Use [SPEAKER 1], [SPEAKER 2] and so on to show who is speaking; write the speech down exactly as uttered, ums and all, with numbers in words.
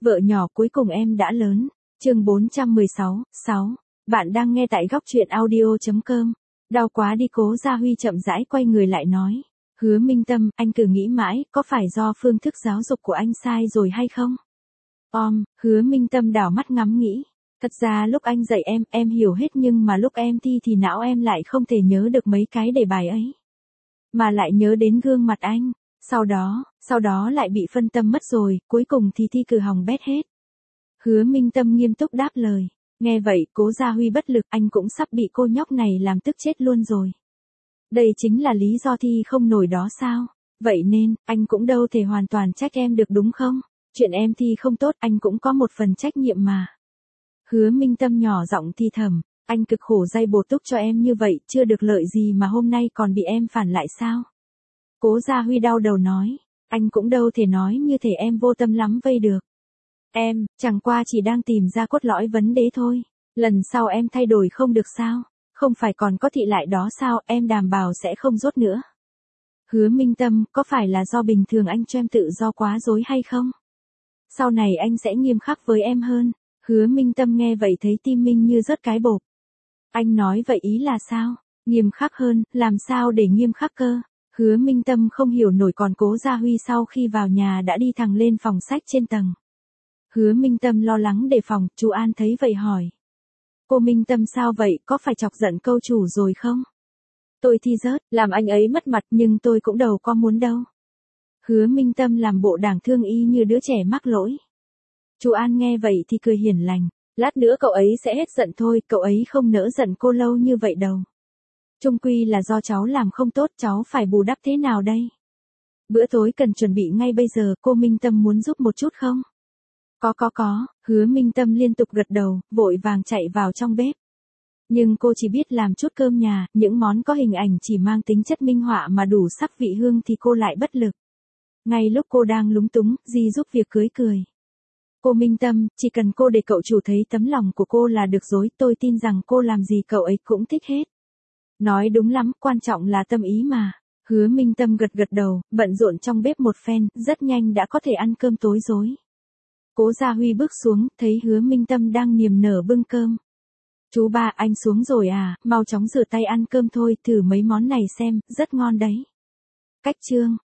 [SPEAKER 1] Vợ nhỏ cuối cùng em đã lớn. Chương bốn trăm mười sáu, sáu. Bạn đang nghe tại góc truyện audio chấm com. Đau quá đi, Cố Gia Huy chậm rãi quay người lại nói. Hứa Minh Tâm, anh cứ nghĩ mãi, có phải do phương thức giáo dục của anh sai rồi hay không? Om, Hứa Minh Tâm đảo mắt ngắm nghĩ. Thật ra lúc anh dạy em, em hiểu hết, nhưng mà lúc em thi thì não em lại không thể nhớ được mấy cái đề bài ấy. Mà lại nhớ đến gương mặt anh. Sau đó, sau đó lại bị phân tâm mất rồi, cuối cùng thì thi cử hỏng bét hết. Hứa Minh Tâm nghiêm túc đáp lời. Nghe vậy, Cố Gia Huy bất lực, anh cũng sắp bị cô nhóc này làm tức chết luôn rồi. Đây chính là lý do thi không nổi đó sao? Vậy nên, anh cũng đâu thể hoàn toàn trách em được đúng không? Chuyện em thi không tốt, anh cũng có một phần trách nhiệm mà. Hứa Minh Tâm nhỏ giọng thì thầm, anh cực khổ dây bổ túc cho em như vậy, chưa được lợi gì mà hôm nay còn bị em phản lại sao? Cố Gia Huy đau đầu nói, anh cũng đâu thể nói như thể em vô tâm lắm vây được. Em, chẳng qua chỉ đang tìm ra cốt lõi vấn đề thôi. Lần sau em thay đổi không được sao? Không phải còn có thị lại đó sao, em đảm bảo sẽ không rốt nữa. Hứa Minh Tâm, có phải là do bình thường anh cho em tự do quá dối hay không? Sau này anh sẽ nghiêm khắc với em hơn. Hứa Minh Tâm nghe vậy thấy tim mình như rớt cái bộp. Anh nói vậy ý là sao? Nghiêm khắc hơn, làm sao để nghiêm khắc cơ? Hứa Minh Tâm không hiểu nổi, còn Cố Gia Huy sau khi vào nhà đã đi thẳng lên phòng sách trên tầng. Hứa Minh Tâm lo lắng đề phòng, chú An thấy vậy hỏi. Cô Minh Tâm sao vậy, có phải chọc giận câu chủ rồi không? Tôi thi rớt, làm anh ấy mất mặt, nhưng tôi cũng đâu có muốn đâu. Hứa Minh Tâm làm bộ đáng thương y như đứa trẻ mắc lỗi. Chú An nghe vậy thì cười hiền lành. Lát nữa cậu ấy sẽ hết giận thôi, cậu ấy không nỡ giận cô lâu như vậy đâu. Chung quy là do cháu làm không tốt, cháu phải bù đắp thế nào đây? Bữa tối cần chuẩn bị ngay bây giờ, cô Minh Tâm muốn giúp một chút không? Có có có, Hứa Minh Tâm liên tục gật đầu, vội vàng chạy vào trong bếp. Nhưng cô chỉ biết làm chút cơm nhà, những món có hình ảnh chỉ mang tính chất minh họa mà đủ sắc vị hương thì cô lại bất lực. Ngay lúc cô đang lúng túng, Di giúp việc cưới cười. Cô Minh Tâm, chỉ cần cô để cậu chủ thấy tấm lòng của cô là được rồi, tôi tin rằng cô làm gì cậu ấy cũng thích hết. Nói đúng lắm, quan trọng là tâm ý mà. Hứa Minh Tâm gật gật đầu, bận rộn trong bếp một phen, rất nhanh đã có thể ăn cơm tối rồi. Cố Gia Huy bước xuống, thấy Hứa Minh Tâm đang niềm nở bưng cơm. Chú ba, anh xuống rồi à, mau chóng rửa tay ăn cơm thôi, thử mấy món này xem, rất ngon đấy. Cách chương.